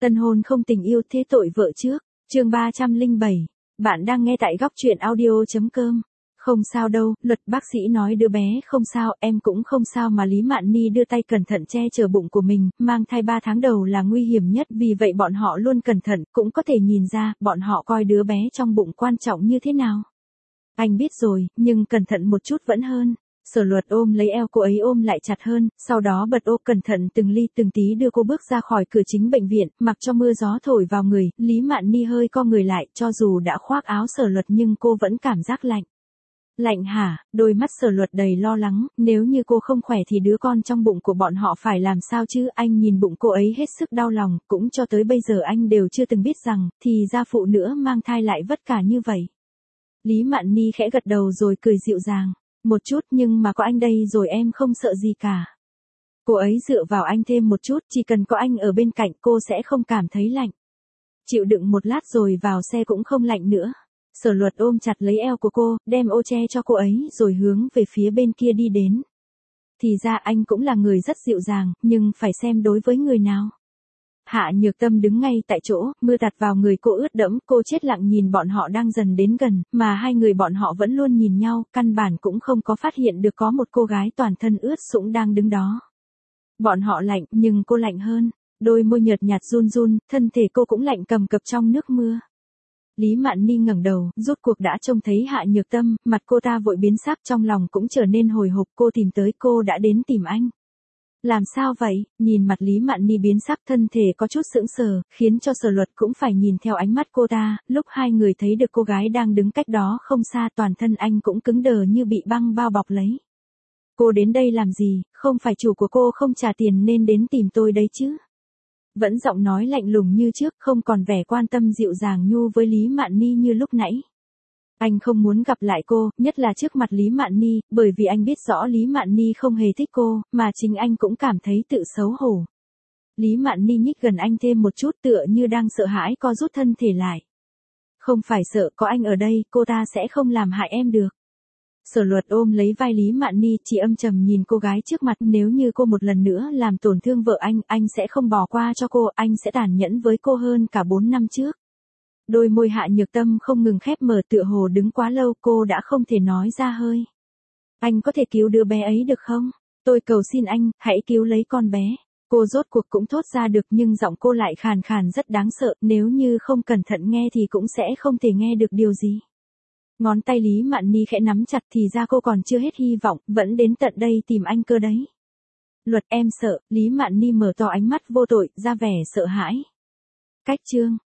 Tân hôn không tình yêu thế tội vợ trước. Chương 307. Bạn đang nghe tại góc truyện audio.com. Không sao đâu, Luật bác sĩ nói đứa bé không sao, em cũng không sao mà Lý Mạn Ni đưa tay cẩn thận che chở bụng của mình, mang thai 3 tháng đầu là nguy hiểm nhất, vì vậy bọn họ luôn cẩn thận, cũng có thể nhìn ra, bọn họ coi đứa bé trong bụng quan trọng như thế nào. Anh biết rồi, nhưng cẩn thận một chút vẫn hơn. Sở Luật ôm lấy eo cô ấy ôm lại chặt hơn, sau đó bật ô cẩn thận từng ly từng tí đưa cô bước ra khỏi cửa chính bệnh viện, mặc cho mưa gió thổi vào người, Lý Mạn Ni hơi co người lại, cho dù đã khoác áo Sở Luật nhưng cô vẫn cảm giác lạnh. Lạnh hả? Đôi mắt Sở Luật đầy lo lắng, nếu như cô không khỏe thì đứa con trong bụng của bọn họ phải làm sao chứ? Anh nhìn bụng cô ấy hết sức đau lòng, cũng cho tới bây giờ anh đều chưa từng biết rằng, thì ra phụ nữ mang thai lại vất vả như vậy. Lý Mạn Ni khẽ gật đầu rồi cười dịu dàng. Một chút, nhưng mà có anh đây rồi em không sợ gì cả. Cô ấy dựa vào anh thêm một chút, chỉ cần có anh ở bên cạnh cô sẽ không cảm thấy lạnh. Chịu đựng một lát rồi vào xe cũng không lạnh nữa. Sở Luật ôm chặt lấy eo của cô, đem ô che cho cô ấy rồi hướng về phía bên kia đi đến. Thì ra anh cũng là người rất dịu dàng, nhưng phải xem đối với người nào. Hạ Nhược Tâm đứng ngay tại chỗ, mưa tạt vào người cô ướt đẫm, cô chết lặng nhìn bọn họ đang dần đến gần, mà hai người bọn họ vẫn luôn nhìn nhau, căn bản cũng không có phát hiện được có một cô gái toàn thân ướt sũng đang đứng đó. Bọn họ lạnh, nhưng cô lạnh hơn, đôi môi nhợt nhạt run run, thân thể cô cũng lạnh cầm cập trong nước mưa. Lý Mạn Ni ngẩng đầu, rốt cuộc đã trông thấy Hạ Nhược Tâm, mặt cô ta vội biến sắc, trong lòng cũng trở nên hồi hộp, cô tìm tới, cô đã đến tìm anh. Làm sao vậy? Nhìn mặt Lý Mạn Ni biến sắc, thân thể có chút sững sờ, khiến cho Sở Luật cũng phải nhìn theo ánh mắt cô ta, lúc hai người thấy được cô gái đang đứng cách đó không xa, toàn thân anh cũng cứng đờ như bị băng bao bọc lấy. Cô đến đây làm gì? Không phải chủ của cô không trả tiền nên đến tìm tôi đấy chứ? Vẫn giọng nói lạnh lùng như trước, không còn vẻ quan tâm dịu dàng nhu với Lý Mạn Ni như lúc nãy. Anh không muốn gặp lại cô, nhất là trước mặt Lý Mạn Ni, bởi vì anh biết rõ Lý Mạn Ni không hề thích cô, mà chính anh cũng cảm thấy tự xấu hổ. Lý Mạn Ni nhích gần anh thêm một chút, tựa như đang sợ hãi co rút thân thể lại. Không phải sợ, có anh ở đây, cô ta sẽ không làm hại em được. Sở Luật ôm lấy vai Lý Mạn Ni, chỉ âm trầm nhìn cô gái trước mặt, nếu như cô một lần nữa làm tổn thương vợ anh sẽ không bỏ qua cho cô, anh sẽ tàn nhẫn với cô hơn cả 4 năm trước. Đôi môi Hạ Nhược Tâm không ngừng khép mở, tựa hồ đứng quá lâu cô đã không thể nói ra hơi. Anh có thể cứu đứa bé ấy được không? Tôi cầu xin anh, hãy cứu lấy con bé. Cô rốt cuộc cũng thốt ra được, nhưng giọng cô lại khàn khàn rất đáng sợ, nếu như không cẩn thận nghe thì cũng sẽ không thể nghe được điều gì. Ngón tay Lý Mạn Ni khẽ nắm chặt, thì ra cô còn chưa hết hy vọng, vẫn đến tận đây tìm anh cơ đấy. Luật em sợ, Lý Mạn Ni mở to ánh mắt vô tội, ra vẻ sợ hãi. Cách chương